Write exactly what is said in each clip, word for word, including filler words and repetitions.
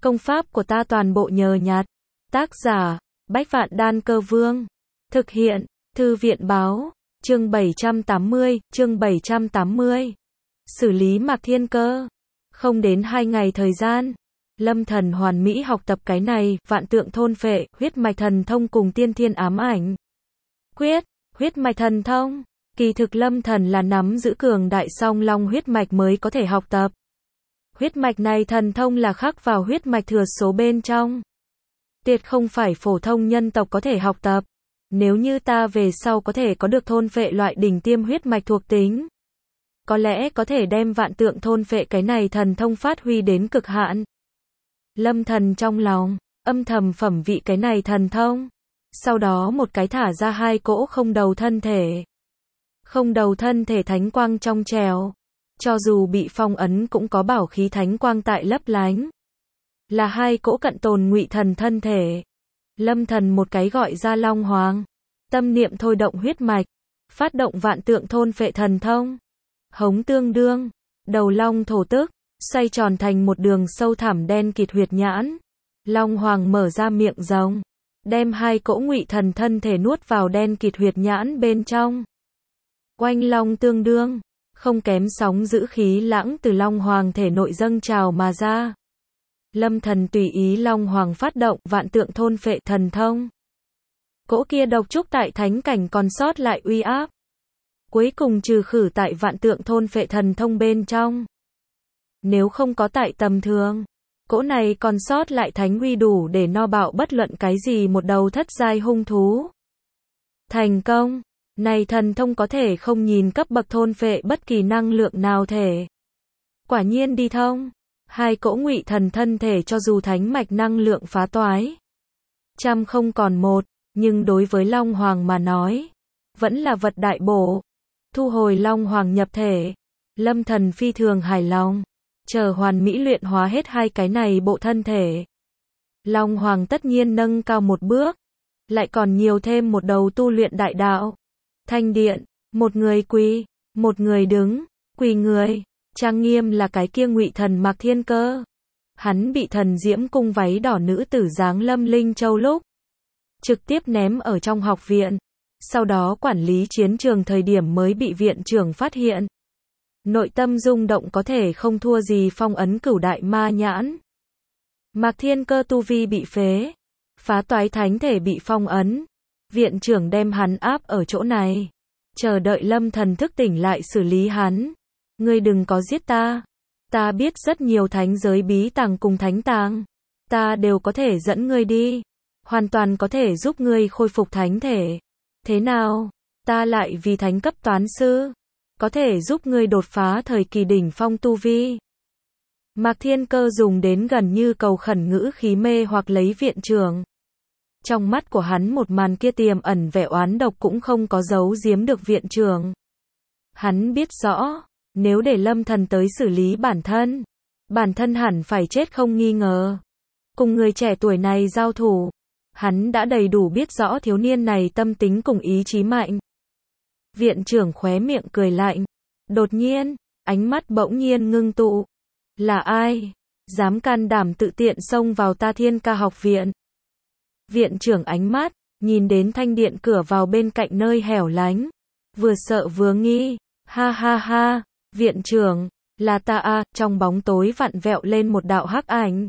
Công pháp của ta toàn bộ nhờ nhặt. Tác giả, Bách Vạn Đan Cơ Vương. Thực hiện, Thư viện Báo. Chương bảy trăm tám mươi, chương bảy trăm tám mươi. Xử lý Mạc Thiên Cơ. Không đến hai ngày thời gian, Lâm Thần hoàn mỹ học tập cái này, vạn tượng thôn phệ, huyết mạch thần thông cùng tiên thiên ám ảnh quyết, huyết mạch thần thông. Kỳ thực Lâm Thần là nắm giữ cường đại song long huyết mạch mới có thể học tập. Huyết mạch này thần thông là khắc vào huyết mạch thừa số bên trong. Tuyệt không phải phổ thông nhân tộc có thể học tập. Nếu như ta về sau có thể có được thôn phệ loại đỉnh tiêm huyết mạch thuộc tính, có lẽ có thể đem vạn tượng thôn phệ cái này thần thông phát huy đến cực hạn. Lâm Thần trong lòng âm thầm phẩm vị cái này thần thông. Sau đó một cái thả ra hai cỗ không đầu thân thể. Không đầu thân thể thánh quang trong trèo. Cho dù bị phong ấn cũng có bảo khí thánh quang tại lấp lánh. Là hai cỗ cận tồn ngụy thần thân thể. Lâm Thần một cái gọi ra Long Hoàng. Tâm niệm thôi động huyết mạch. Phát động vạn tượng thôn phệ thần thông. Hống tương đương. Đầu long thổ tức. Xoay tròn thành một đường sâu thẳm đen kịt huyệt nhãn. Long Hoàng mở ra miệng rồng. Đem hai cỗ ngụy thần thân thể nuốt vào đen kịt huyệt nhãn bên trong. Oanh long tương đương. Không kém sóng giữ khí lãng từ Long Hoàng thể nội dâng trào mà ra. Lâm Thần tùy ý Long Hoàng phát động vạn tượng thôn phệ thần thông. Cỗ kia độc trúc tại thánh cảnh còn sót lại uy áp. Cuối cùng trừ khử tại vạn tượng thôn phệ thần thông bên trong. Nếu không có tại tầm thường, cỗ này còn sót lại thánh uy đủ để no bạo bất luận cái gì một đầu thất giai hung thú. Thành công. Này thần thông có thể không nhìn cấp bậc thôn phệ bất kỳ năng lượng nào thể. Quả nhiên đi thông. Hai cỗ ngụy thần thân thể cho dù thánh mạch năng lượng phá toái. Trăm không còn một, nhưng đối với Long Hoàng mà nói, vẫn là vật đại bổ. Thu hồi Long Hoàng nhập thể. Lâm Thần phi thường hài lòng. Chờ hoàn mỹ luyện hóa hết hai cái này bộ thân thể. Long Hoàng tất nhiên nâng cao một bước. Lại còn nhiều thêm một đầu tu luyện đại đạo. Thanh điện, một người quỳ, một người đứng, quỳ người, trang nghiêm là cái kia ngụy thần Mạc Thiên Cơ. Hắn bị thần diễm cung váy đỏ nữ tử giáng lâm Linh Châu lúc trực tiếp ném ở trong học viện, sau đó quản lý chiến trường thời điểm mới bị viện trưởng phát hiện. Nội tâm rung động có thể không thua gì phong ấn cửu đại ma nhãn. Mạc Thiên Cơ tu vi bị phế, phá toái thánh thể bị phong ấn. Viện trưởng đem hắn áp ở chỗ này, chờ đợi Lâm Thần thức tỉnh lại xử lý hắn. Ngươi đừng có giết ta. Ta biết rất nhiều thánh giới bí tàng cùng thánh tàng. Ta đều có thể dẫn ngươi đi. Hoàn toàn có thể giúp ngươi khôi phục thánh thể. Thế nào? Ta lại vì thánh cấp toán sư. Có thể giúp ngươi đột phá thời kỳ đỉnh phong tu vi. Mạc Thiên Cơ dùng đến gần như cầu khẩn ngữ khí mê hoặc lấy viện trưởng. Trong mắt của hắn một màn kia tiềm ẩn vẻ oán độc cũng không có giấu giếm được viện trưởng. Hắn biết rõ, nếu để Lâm Thần tới xử lý bản thân, bản thân hẳn phải chết không nghi ngờ. Cùng người trẻ tuổi này giao thủ, hắn đã đầy đủ biết rõ thiếu niên này tâm tính cùng ý chí mạnh. Viện trưởng khóe miệng cười lạnh. Đột nhiên, ánh mắt bỗng nhiên ngưng tụ. Là ai? Dám can đảm tự tiện xông vào ta Thiên Ca học viện? Viện trưởng ánh mắt, nhìn đến thanh điện cửa vào bên cạnh nơi hẻo lánh. Vừa sợ vừa nghi. Ha ha ha, viện trưởng, là ta à, trong bóng tối vặn vẹo lên một đạo hắc ảnh.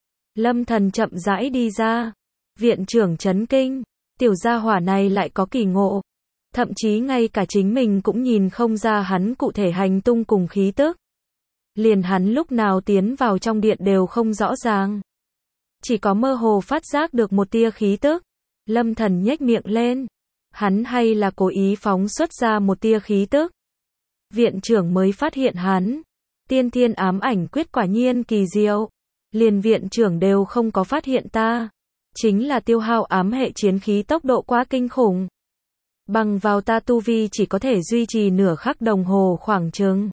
Lâm Thần chậm rãi đi ra. Viện trưởng chấn kinh, tiểu gia hỏa này lại có kỳ ngộ. Thậm chí ngay cả chính mình cũng nhìn không ra hắn cụ thể hành tung cùng khí tức. Liền hắn lúc nào tiến vào trong điện đều không rõ ràng. Chỉ có mơ hồ phát giác được một tia khí tức. Lâm Thần nhếch miệng lên. Hắn hay là cố ý phóng xuất ra một tia khí tức. Viện trưởng mới phát hiện hắn. Tiên thiên ám ảnh quyết quả nhiên kỳ diệu. Liền viện trưởng đều không có phát hiện ta. Chính là tiêu hao ám hệ chiến khí tốc độ quá kinh khủng. Bằng vào ta tu vi chỉ có thể duy trì nửa khắc đồng hồ khoảng chừng.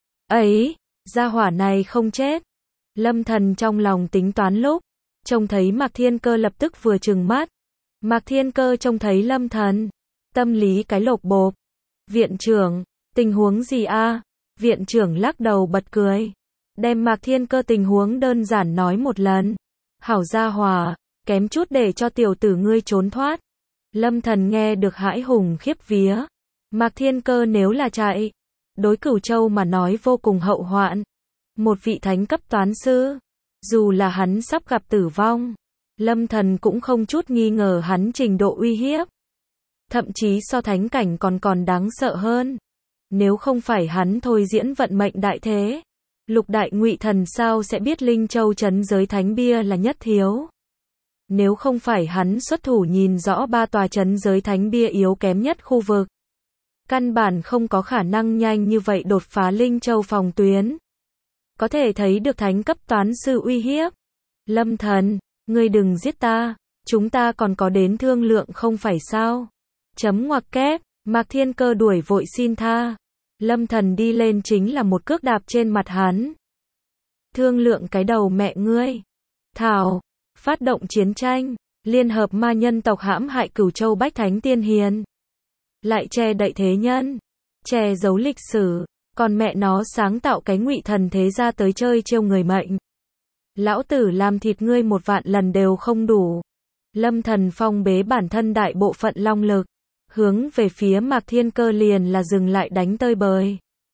Ấy, gia hỏa này không chết. Lâm Thần trong lòng tính toán lúc. Trông thấy Mạc Thiên Cơ lập tức vừa trừng mắt. Mạc Thiên Cơ trông thấy Lâm Thần. Tâm lý cái lột bộp. Viện trưởng, tình huống gì a? Viện trưởng lắc đầu bật cười. đem Mạc Thiên Cơ tình huống đơn giản nói một lần. Hảo gia hòa, kém chút để cho tiểu tử ngươi trốn thoát. Lâm Thần nghe được hãi hùng khiếp vía. Mạc Thiên Cơ nếu là chạy, đối Cửu Châu mà nói vô cùng hậu hoạn. Một vị thánh cấp toán sư, dù là hắn sắp gặp tử vong, Lâm Thần cũng không chút nghi ngờ hắn trình độ uy hiếp. Thậm chí so thánh cảnh còn còn đáng sợ hơn. Nếu không phải hắn thôi diễn vận mệnh đại thế, Lục Đại Ngụy Thần sao sẽ biết Linh Châu trấn giới thánh bia là nhất thiếu. Nếu không phải hắn xuất thủ nhìn rõ ba tòa trấn giới thánh bia yếu kém nhất khu vực, căn bản không có khả năng nhanh như vậy đột phá Linh Châu phòng tuyến. Có thể thấy được thánh cấp toán sư uy hiếp. Lâm Thần, ngươi đừng giết ta, chúng ta còn có đến thương lượng không phải sao? Chấm ngoặc kép, Mạc Thiên Cơ đuổi vội xin tha. Lâm Thần đi lên chính là một cước đạp trên mặt hắn. Thương lượng cái đầu mẹ ngươi. Thảo, phát động chiến tranh, liên hợp ma nhân tộc hãm hại Cửu Châu Bách Thánh Tiên Hiền. Lại che đậy thế nhân, che giấu lịch sử, còn mẹ nó sáng tạo cái Ngụy Thần thế ra tới chơi trêu người mệnh. Lão tử làm thịt ngươi một vạn lần đều không đủ. Lâm Thần phong bế bản thân đại bộ phận long lực, hướng về phía Mạc Thiên Cơ liền là dừng lại đánh tơi bời.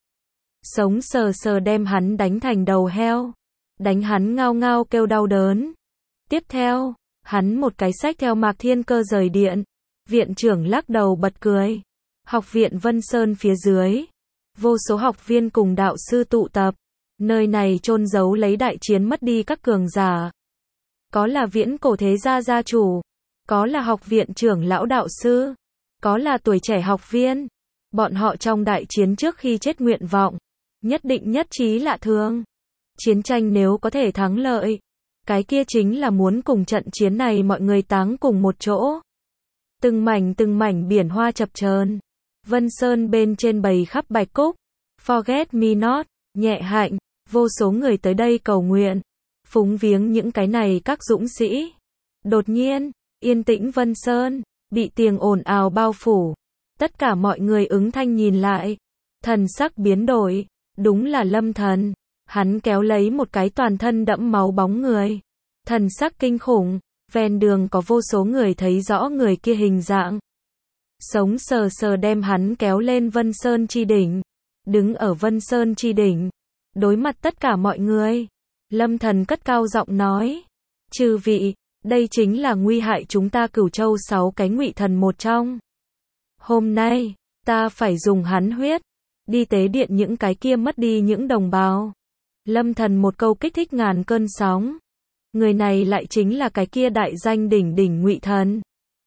Sống sờ sờ đem hắn đánh thành đầu heo, đánh hắn ngao ngao kêu đau đớn. Tiếp theo, hắn một cái xách theo Mạc Thiên Cơ rời điện. Viện trưởng lắc đầu bật cười. Học viện Vân Sơn phía dưới, vô số học viên cùng đạo sư tụ tập. Nơi này chôn giấu lấy đại chiến mất đi các cường giả. Có là viễn cổ thế gia gia chủ, có là học viện trưởng lão đạo sư, có là tuổi trẻ học viên. Bọn họ trong đại chiến trước khi chết nguyện vọng, nhất định nhất trí lạ thường. Chiến tranh nếu có thể thắng lợi, cái kia chính là muốn cùng trận chiến này mọi người táng cùng một chỗ. Từng mảnh từng mảnh biển hoa chập chờn. Vân Sơn bên trên bày khắp bạch cúc. Forget me not, nhẹ hạnh, vô số người tới đây cầu nguyện, phúng viếng những cái này các dũng sĩ. Đột nhiên, yên tĩnh Vân Sơn, bị tiếng ồn ào bao phủ. Tất cả mọi người ứng thanh nhìn lại. Thần sắc biến đổi, đúng là Lâm Thần. Hắn kéo lấy một cái toàn thân đẫm máu bóng người. Thần sắc kinh khủng, ven đường có vô số người thấy rõ người kia hình dạng. Sống sờ sờ đem hắn kéo lên Vân Sơn chi đỉnh. Đứng ở Vân Sơn chi đỉnh, đối mặt tất cả mọi người. Lâm Thần cất cao giọng nói. Chư vị, đây chính là nguy hại chúng ta Cửu Châu sáu cái Ngụy Thần một trong. Hôm nay, ta phải dùng hắn huyết, đi tế điện những cái kia mất đi những đồng bào. Lâm Thần một câu kích thích ngàn cơn sóng. Người này lại chính là cái kia đại danh đỉnh đỉnh Ngụy Thần.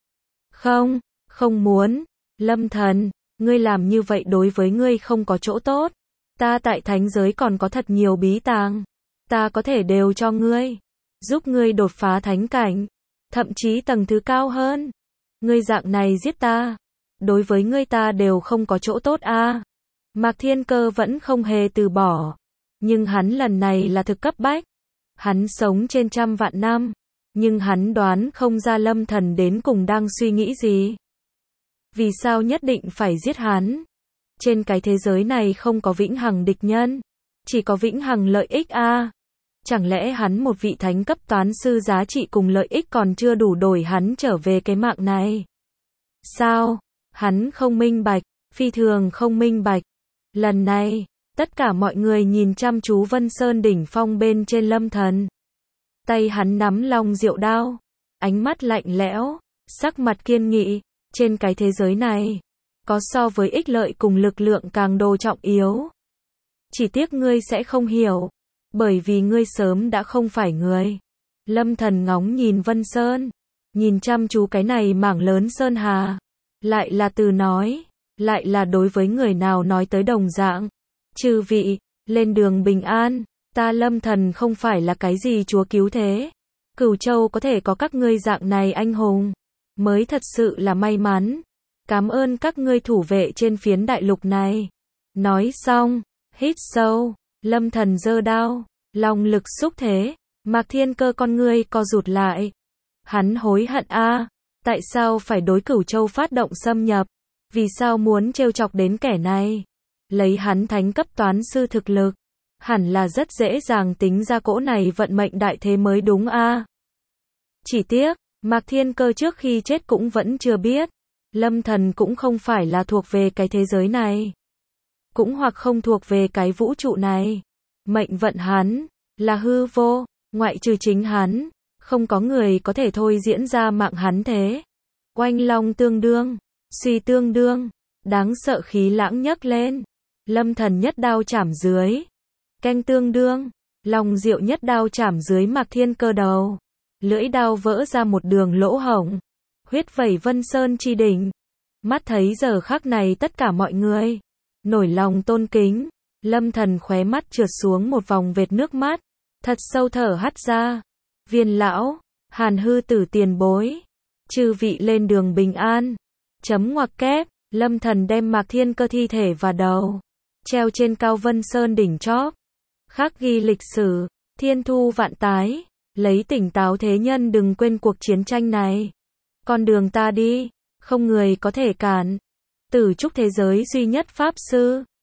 Không, không muốn. Lâm Thần, ngươi làm như vậy đối với ngươi không có chỗ tốt. Ta tại thánh giới còn có thật nhiều bí tàng. Ta có thể đều cho ngươi. Giúp ngươi đột phá thánh cảnh. Thậm chí tầng thứ cao hơn. Ngươi dạng này giết ta. Đối với ngươi ta đều không có chỗ tốt a. À. Mạc Thiên Cơ vẫn không hề từ bỏ. Nhưng hắn lần này là thực cấp bách. Hắn sống trên trăm vạn năm. Nhưng hắn đoán không ra Lâm Thần đến cùng đang suy nghĩ gì. Vì sao nhất định phải giết hắn? Trên cái thế giới này không có vĩnh hằng địch nhân. Chỉ có vĩnh hằng lợi ích a. À. Chẳng lẽ hắn một vị thánh cấp toán sư giá trị cùng lợi ích còn chưa đủ đổi hắn trở về cái mạng này? Sao? Hắn không minh bạch, phi thường không minh bạch. Lần này, tất cả mọi người nhìn chăm chú Vân Sơn đỉnh phong bên trên Lâm Thần. Tay hắn nắm long diệu đao, ánh mắt lạnh lẽo, sắc mặt kiên nghị. Trên cái thế giới này, có so với ích lợi cùng lực lượng càng đồ trọng yếu. Chỉ tiếc ngươi sẽ không hiểu, bởi vì ngươi sớm đã không phải người. Lâm Thần ngóng nhìn Vân Sơn, nhìn chăm chú cái này mảng lớn sơn hà. Lại là từ nói, lại là đối với người nào nói tới đồng dạng. Chư vị, lên đường bình an, ta Lâm Thần không phải là cái gì chúa cứu thế. Cửu Châu có thể có các ngươi dạng này anh hùng, mới thật sự là may mắn. Cảm ơn các ngươi thủ vệ trên phiến đại lục này. Nói xong, hít sâu, Lâm Thần giơ đao, lòng lực xúc thế, Mạc Thiên Cơ con ngươi co rụt lại. Hắn hối hận a, à, tại sao phải đối Cửu Châu phát động xâm nhập? Vì sao muốn trêu chọc đến kẻ này? Lấy hắn thánh cấp toán sư thực lực, hẳn là rất dễ dàng tính ra cỗ này vận mệnh đại thế mới đúng a. Chỉ tiếc, Mạc Thiên Cơ trước khi chết cũng vẫn chưa biết, Lâm Thần cũng không phải là thuộc về cái thế giới này, cũng hoặc không thuộc về cái vũ trụ này. Mệnh vận hắn là hư vô, ngoại trừ chính hắn, không có người có thể thôi diễn ra mạng hắn thế. Oanh long tương đương, suy tương đương, đáng sợ khí lãng nhấc lên. Lâm Thần nhất đao chảm dưới. Canh tương đương, lòng diệu nhất đao chảm dưới Mạc Thiên Cơ đầu. Lưỡi đao vỡ ra một đường lỗ hổng, huyết vẩy Vân Sơn chi đỉnh. Mắt thấy giờ khắc này tất cả mọi người nổi lòng tôn kính, Lâm Thần khóe mắt trượt xuống một vòng vệt nước mắt, thật sâu thở hắt ra. Viên lão, Hàn Hư Tử tiền bối, chư vị lên đường bình an. Chấm ngoặc kép, Lâm Thần đem Mạc Thiên Cơ thi thể và đầu treo trên cao Vân Sơn đỉnh chóp, khắc ghi lịch sử, thiên thu vạn tái, lấy tỉnh táo thế nhân đừng quên cuộc chiến tranh này. Con đường ta đi, không người có thể cản. Tử trúc thế giới duy nhất pháp sư.